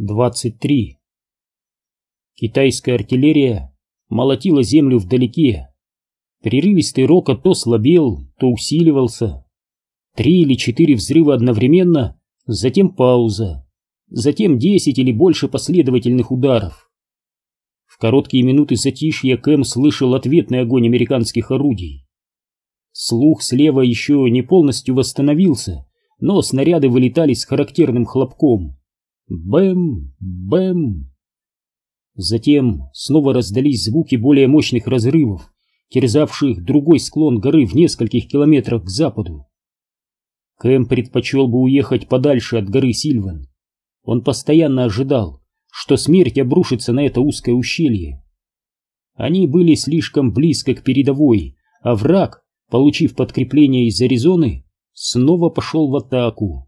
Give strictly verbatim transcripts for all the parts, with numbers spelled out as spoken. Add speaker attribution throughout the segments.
Speaker 1: двадцать три. Китайская артиллерия молотила землю вдалеке. Прерывистый рокот то слабел, то усиливался. Три или четыре взрыва одновременно, затем пауза, затем десять или больше последовательных ударов. В короткие минуты затишья Кэм слышал ответный огонь американских орудий. Слух слева еще не полностью восстановился, но снаряды вылетали с характерным хлопком. Бэм, бэм. Затем снова раздались звуки более мощных разрывов, терзавших другой склон горы в нескольких километрах к западу. Кэм предпочел бы уехать подальше от горы Сильван. Он постоянно ожидал, что смерть обрушится на это узкое ущелье. Они были слишком близко к передовой, а враг, получив подкрепление из Аризоны, снова пошел в атаку.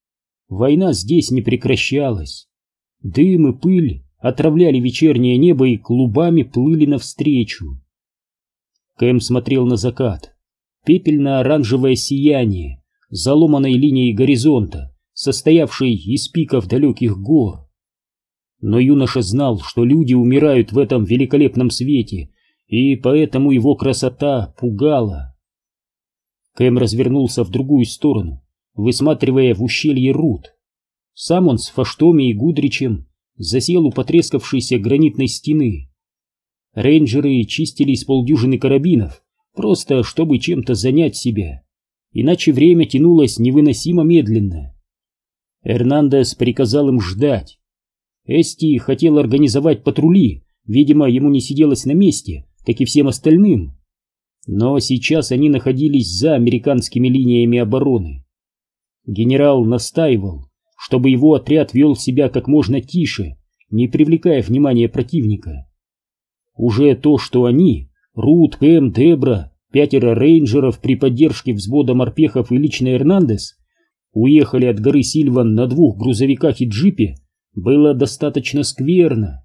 Speaker 1: Война здесь не прекращалась. Дым и пыль отравляли вечернее небо и клубами плыли навстречу. Кэм смотрел на закат. Пепельно-оранжевое сияние заломанной линией горизонта, состоявшей из пиков далеких гор. Но юноша знал, что люди умирают в этом великолепном свете, и поэтому его красота пугала. Кэм развернулся в другую сторону, высматривая в ущелье Рут. Сам он с Фаштоми и Гудричем засел у потрескавшейся гранитной стены. Рейнджеры чистили с полдюжины карабинов, просто чтобы чем-то занять себя, иначе время тянулось невыносимо медленно. Эрнандес приказал им ждать. Эсти хотел организовать патрули, видимо, ему не сиделось на месте, как и всем остальным. Но сейчас они находились за американскими линиями обороны. Генерал настаивал, чтобы его отряд вел себя как можно тише, не привлекая внимания противника. Уже то, что они, Рут, Кэм, Дебра, пятеро рейнджеров при поддержке взвода морпехов и лично Эрнандес, уехали от горы Сильван на двух грузовиках и джипе, было достаточно скверно.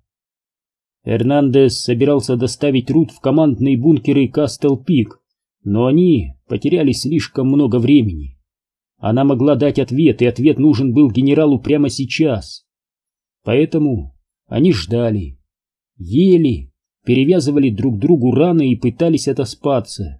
Speaker 1: Эрнандес собирался доставить Рут в командные бункеры Кастел-Пик, но они потеряли слишком много времени. Она могла дать ответ, и ответ нужен был генералу прямо сейчас. Поэтому они ждали, ели, перевязывали друг другу раны и пытались отоспаться.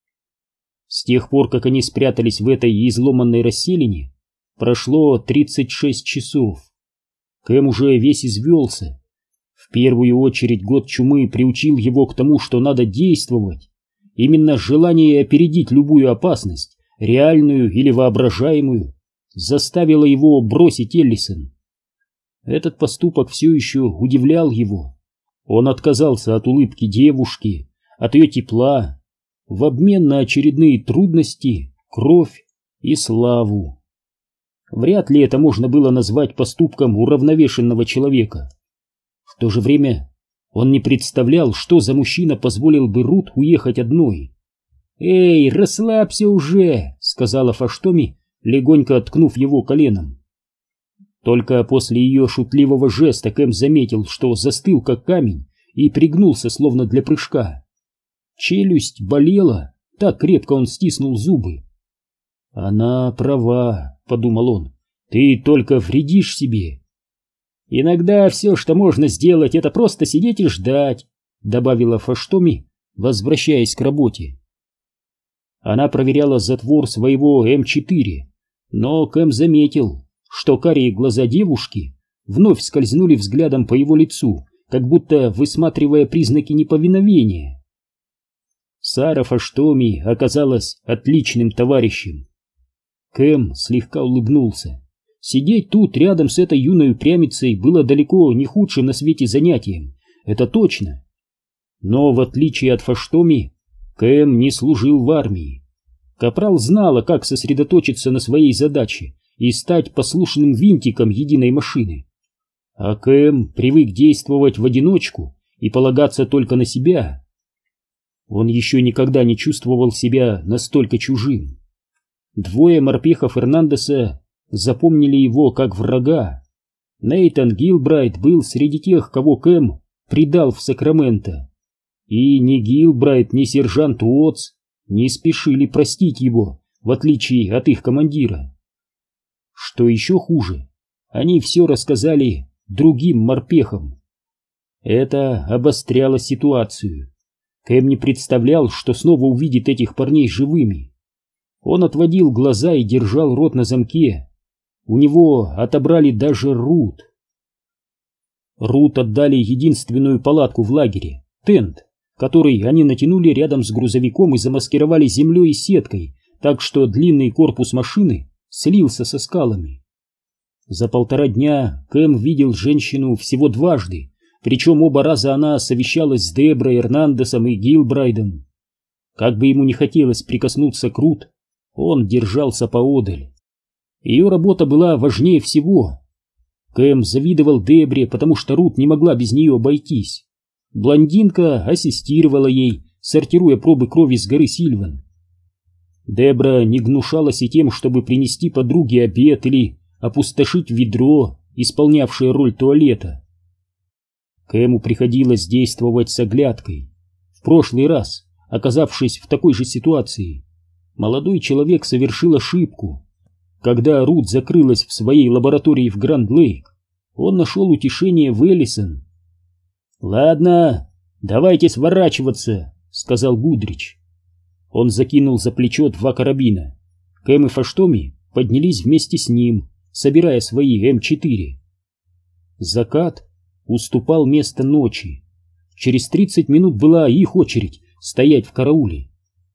Speaker 1: С тех пор, как они спрятались в этой изломанной расселине, прошло тридцать шесть часов. Кэм уже весь извелся. В первую очередь год чумы приучил его к тому, что надо действовать. Именно желание опередить любую опасность, реальную или воображаемую, заставило его бросить Эллисон. Этот поступок все еще удивлял его. Он отказался от улыбки девушки, от ее тепла, в обмен на очередные трудности, кровь и славу. Вряд ли это можно было назвать поступком уравновешенного человека. В то же время он не представлял, что за мужчина позволил бы Рут уехать одной. «Эй, расслабься уже!» — сказала Фаштоми, легонько ткнув его коленом. Только после ее шутливого жеста Кэм заметил, что застыл как камень и пригнулся, словно для прыжка. Челюсть болела, так крепко он стиснул зубы. «Она права», — подумал он, — «ты только вредишь себе». «Иногда все, что можно сделать, это просто сидеть и ждать», — добавила Фаштоми, возвращаясь к работе. Она проверяла затвор своего эм четыре, но Кэм заметил, что карие глаза девушки вновь скользнули взглядом по его лицу, как будто высматривая признаки неповиновения. Сара Фаштоми оказалась отличным товарищем. Кэм слегка улыбнулся. Сидеть тут рядом с этой юной упрямицей было далеко не худшим на свете занятием, это точно. Но в отличие от Фаштоми, Кэм не служил в армии. Капрал знала, как сосредоточиться на своей задаче и стать послушным винтиком единой машины. А Кэм привык действовать в одиночку и полагаться только на себя. Он еще никогда не чувствовал себя настолько чужим. Двое морпехов Эрнандеса запомнили его как врага. Нейтан Гилбрайт был среди тех, кого Кэм предал в Сакраменто. И ни Гилбрайт, ни сержант Уотс не спешили простить его, в отличие от их командира. Что еще хуже, они все рассказали другим морпехом. Это обостряло ситуацию. Кэм не представлял, что снова увидит этих парней живыми. Он отводил глаза и держал рот на замке. У него отобрали даже Рут. Рут отдали единственную палатку в лагере, тент, который они натянули рядом с грузовиком и замаскировали землей и сеткой, так что длинный корпус машины слился со скалами. За полтора дня Кэм видел женщину всего дважды, причем оба раза она совещалась с Деброй, Эрнандесом и Гилбрайдом. Как бы ему не хотелось прикоснуться к Рут, он держался поодаль. Ее работа была важнее всего. Кэм завидовал Дебре, потому что Рут не могла без нее обойтись. Блондинка ассистировала ей, сортируя пробы крови с горы Сильван. Дебра не гнушалась и тем, чтобы принести подруге обед или опустошить ведро, исполнявшее роль туалета. Кэму приходилось действовать с оглядкой. В прошлый раз, оказавшись в такой же ситуации, молодой человек совершил ошибку. Когда Рут закрылась в своей лаборатории в Гранд-Лейк, он нашел утешение в Эллисон. «Ладно, давайте сворачиваться», — сказал Гудрич. Он закинул за плечо два карабина. Кэм и Фаштоми поднялись вместе с ним, собирая свои эм четыре. Закат уступал место ночи. Через тридцать минут была их очередь стоять в карауле.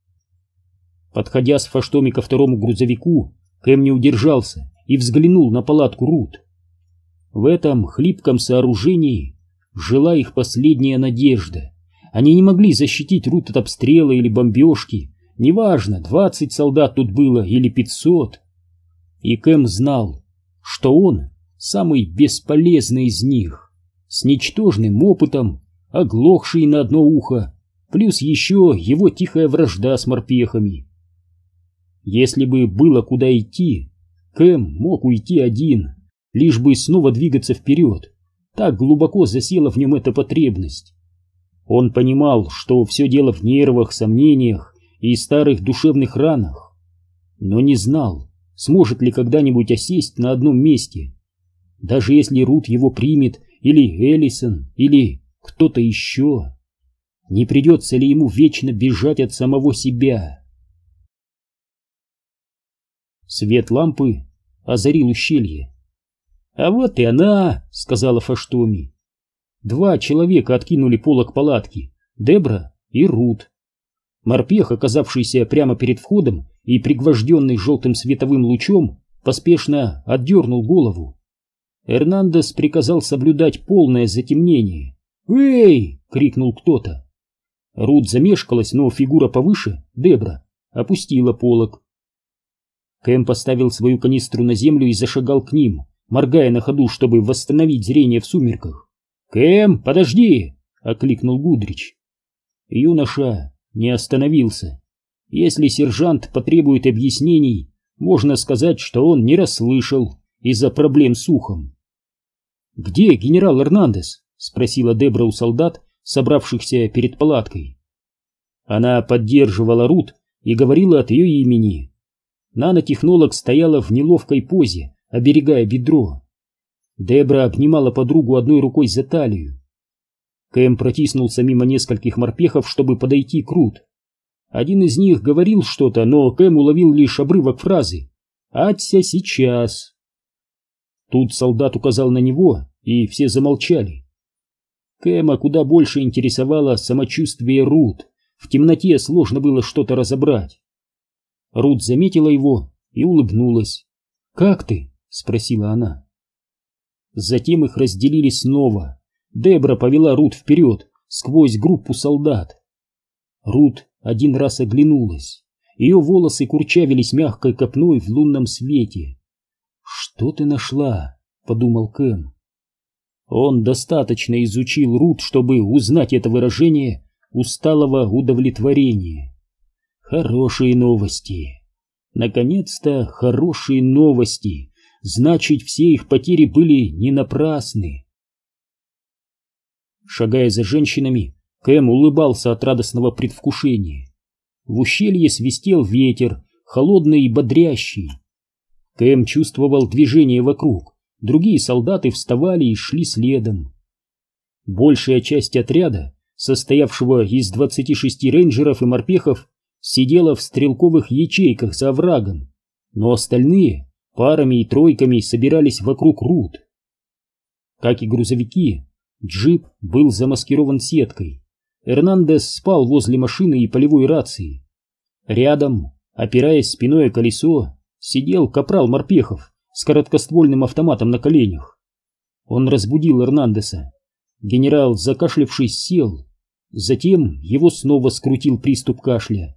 Speaker 1: Подходя с Фаштоми ко второму грузовику, Кэм не удержался и взглянул на палатку Рут. В этом хлипком сооружении жила их последняя надежда. Они не могли защитить Рут от обстрела или бомбежки. Неважно, двадцать солдат тут было или пятьсот. И Кэм знал, что он самый бесполезный из них, с ничтожным опытом, оглохший на одно ухо, плюс еще его тихая вражда с морпехами. Если бы было куда идти, Кэм мог уйти один, лишь бы снова двигаться вперед. Так глубоко засела в нем эта потребность. Он понимал, что все дело в нервах, сомнениях и старых душевных ранах, но не знал, сможет ли когда-нибудь осесть на одном месте. Даже если Рут его примет, или Эллисон, или кто-то еще, не придется ли ему вечно бежать от самого себя? Свет лампы озарил ущелье. «А вот и она», — сказала Фаштоми. Два человека откинули полог палатки, Дебра и Рут. Морпех, оказавшийся прямо перед входом и пригвожденный желтым световым лучом, поспешно отдернул голову. Эрнандес приказал соблюдать полное затемнение. «Эй!» — крикнул кто-то. Рут замешкалась, но фигура повыше, Дебра, опустила полог. Кэм поставил свою канистру на землю и зашагал к ним, моргая на ходу, чтобы восстановить зрение в сумерках. «Кэм, подожди!» — окликнул Гудрич. Юноша не остановился. Если сержант потребует объяснений, можно сказать, что он не расслышал из-за проблем с ухом. «Где генерал Эрнандес?» — спросила Дебра у солдат, собравшихся перед палаткой. Она поддерживала Рут и говорила от ее имени. Нанотехнолог стояла в неловкой позе, оберегая бедро. Дебра обнимала подругу одной рукой за талию. Кэм протиснулся мимо нескольких морпехов, чтобы подойти к Рут. Один из них говорил что-то, но Кэм уловил лишь обрывок фразы «Аться сейчас». Тут солдат указал на него, и все замолчали. Кэма куда больше интересовало самочувствие Рут. В темноте сложно было что-то разобрать. Рут заметила его и улыбнулась. «Как ты?» — спросила она. Затем их разделили снова. Дебра повела Рут вперед, сквозь группу солдат. Рут один раз оглянулась. Ее волосы курчавились мягкой копной в лунном свете. «Что ты нашла?» — подумал Кэм. Он достаточно изучил Рут, чтобы узнать это выражение усталого удовлетворения. Хорошие новости. Наконец-то хорошие новости. Значит, все их потери были не напрасны. Шагая за женщинами, Кэм улыбался от радостного предвкушения. В ущелье свистел ветер, холодный и бодрящий. Кэм чувствовал движение вокруг, другие солдаты вставали и шли следом. Большая часть отряда, состоявшего из двадцати шести рейнджеров и морпехов, сидела в стрелковых ячейках за оврагом, но остальные парами и тройками собирались вокруг Рут. Как и грузовики, джип был замаскирован сеткой. Эрнандес спал возле машины и полевой рации. Рядом, опираясь спиной о колесо, сидел капрал Морпехов с короткоствольным автоматом на коленях. Он разбудил Эрнандеса. Генерал, закашлявшись, сел. Затем его снова скрутил приступ кашля.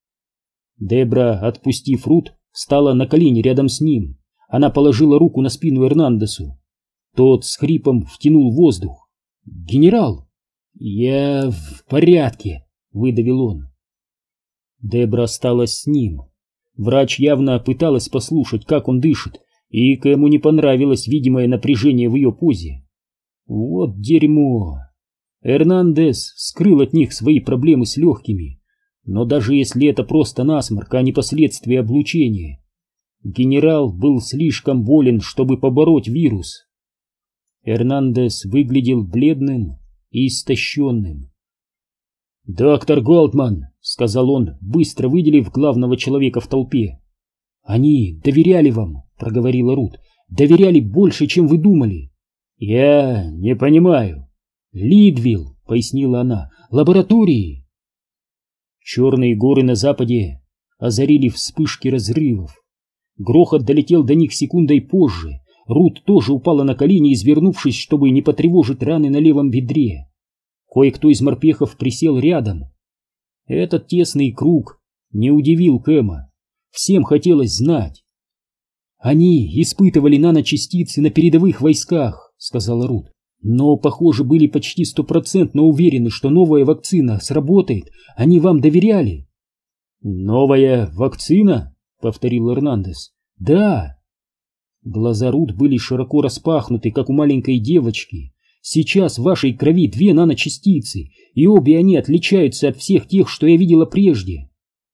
Speaker 1: Дебра, отпустив Рут, встала на колени рядом с ним. Она положила руку на спину Эрнандесу. Тот с хрипом втянул воздух. «Генерал!» «Я в порядке», — выдавил он. Дебра осталась с ним. Врач явно пыталась послушать, как он дышит, и Кэму не понравилось видимое напряжение в ее позе. Вот дерьмо. Эрнандес скрыл от них свои проблемы с легкими, но даже если это просто насморк, а не последствия облучения, генерал был слишком болен, чтобы побороть вирус. Эрнандес выглядел бледным и истощенным. «Доктор Голдман», — сказал он, быстро выделив главного человека в толпе. «Они доверяли вам», — проговорила Рут. «Доверяли больше, чем вы думали». «Я не понимаю». «Лидвилл», — пояснила она, — «лаборатории». Черные горы на западе озарили вспышки разрывов. Грохот долетел до них секундой позже. Рут тоже упала на колени, извернувшись, чтобы не потревожить раны на левом бедре. Кое-кто из морпехов присел рядом. Этот тесный круг не удивил Кэма. Всем хотелось знать. «Они испытывали наночастицы на передовых войсках», — сказала Рут. «Но, похоже, были почти стопроцентно уверены, что новая вакцина сработает. Они вам доверяли». «Новая вакцина?» — повторил Эрнандес. «Да». Глаза Рут были широко распахнуты, как у маленькой девочки. «Сейчас в вашей крови две наночастицы, и обе они отличаются от всех тех, что я видела прежде».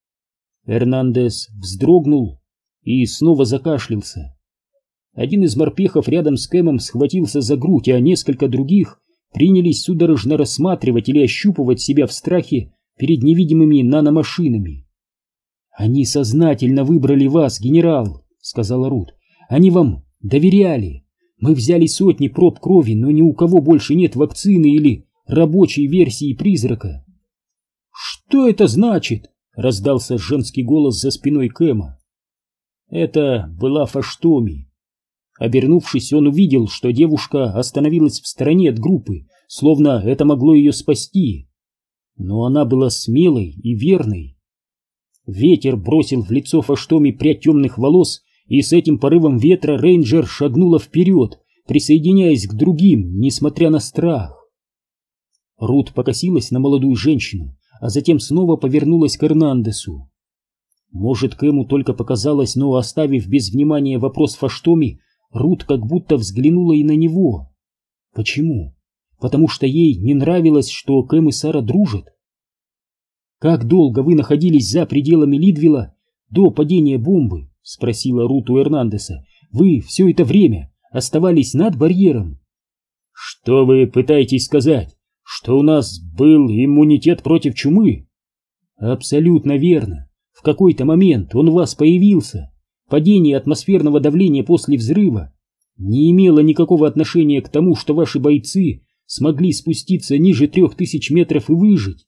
Speaker 1: Эрнандес вздрогнул и снова закашлялся. Один из морпехов рядом с Кэмом схватился за грудь, а несколько других принялись судорожно рассматривать или ощупывать себя в страхе перед невидимыми наномашинами. «Они сознательно выбрали вас, генерал», — сказала Рут. «Они вам доверяли. Мы взяли сотни проб крови, но ни у кого больше нет вакцины или рабочей версии призрака». «Что это значит?» — раздался женский голос за спиной Кэма. Это была Фаштоми. Обернувшись, он увидел, что девушка остановилась в стороне от группы, словно это могло ее спасти. Но она была смелой и верной. Ветер бросил в лицо Фаштоми прядь темных волос, и с этим порывом ветра рейнджер шагнула вперед, присоединяясь к другим, несмотря на страх. Рут покосилась на молодую женщину, а затем снова повернулась к Эрнандесу. Может, Кэму только показалось, но, оставив без внимания вопрос Фаштоми, Рут как будто взглянула и на него. Почему? Потому что ей не нравилось, что Кэм и Сара дружат? «Как долго вы находились за пределами Лидвилла до падения бомбы?» — спросила Рут у Эрнандеса. «Вы все это время оставались над барьером?» «Что вы пытаетесь сказать? Что у нас был иммунитет против чумы?» «Абсолютно верно. В какой-то момент он у вас появился. Падение атмосферного давления после взрыва не имело никакого отношения к тому, что ваши бойцы смогли спуститься ниже трех тысяч метров и выжить».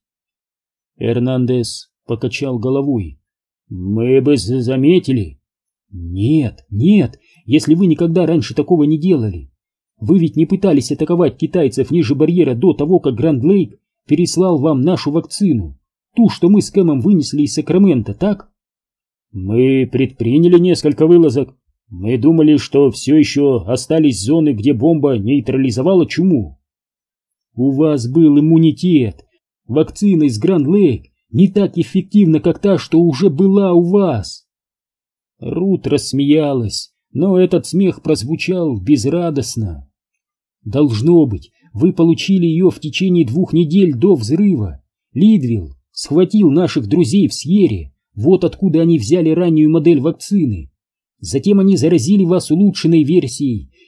Speaker 1: Эрнандес покачал головой. «Мы бы заметили». «Нет, нет, если вы никогда раньше такого не делали. Вы ведь не пытались атаковать китайцев ниже барьера до того, как Гранд Лейк переслал вам нашу вакцину, ту, что мы с Кэмом вынесли из Сакрамента, так?» «Мы предприняли несколько вылазок. Мы думали, что все еще остались зоны, где бомба нейтрализовала чуму». «У вас был иммунитет. Вакцина из Гранд Лейк не так эффективна, как та, что уже была у вас». Рут рассмеялась, но этот смех прозвучал безрадостно. «Должно быть, вы получили ее в течение двух недель до взрыва. Лидвилл схватил наших друзей в Сьерре, вот откуда они взяли раннюю модель вакцины. Затем они заразили вас улучшенной версией,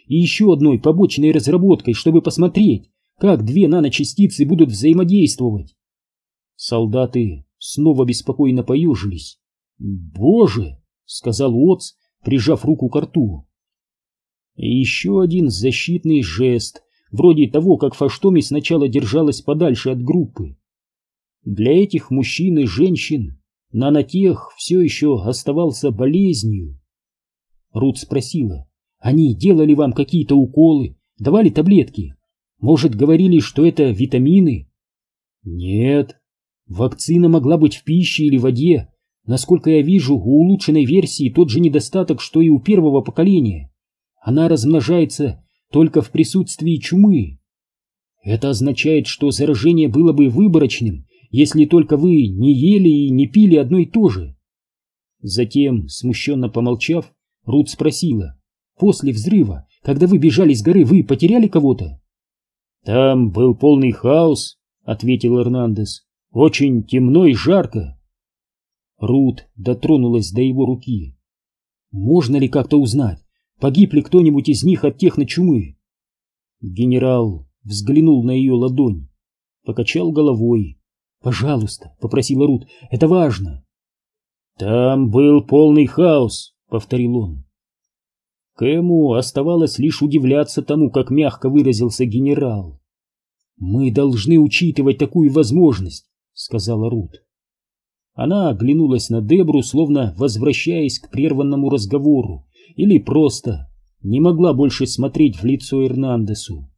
Speaker 1: и еще одной побочной разработкой, чтобы посмотреть, как две наночастицы будут взаимодействовать. Солдаты снова беспокойно поежились. «Боже!» — сказал Уотс, прижав руку к рту. И еще один защитный жест, вроде того, как Фаштоми сначала держалась подальше от группы. Для этих мужчин и женщин нанотех все еще оставался болезнью. Рут спросила: «Они делали вам какие-то уколы, давали таблетки? Может, говорили, что это витамины?» «Нет. Вакцина могла быть в пище или воде. Насколько я вижу, у улучшенной версии тот же недостаток, что и у первого поколения. Она размножается только в присутствии чумы. Это означает, что заражение было бы выборочным, если только вы не ели и не пили одно и то же». Затем, смущенно помолчав, Рут спросила: «После взрыва, когда вы бежали с горы, вы потеряли кого-то?» «Там был полный хаос», — ответил Эрнандес. «Очень темно и жарко». Рут дотронулась до его руки. «Можно ли как-то узнать, погиб ли кто-нибудь из них от техночумы?» Генерал взглянул на ее ладонь, покачал головой. «Пожалуйста», — попросила Рут, — «это важно». «Там был полный хаос», — повторил он. Кэму оставалось лишь удивляться тому, как мягко выразился генерал. «Мы должны учитывать такую возможность», — сказала Рут. Она оглянулась на Дебру, словно возвращаясь к прерванному разговору, или просто не могла больше смотреть в лицо Эрнандесу.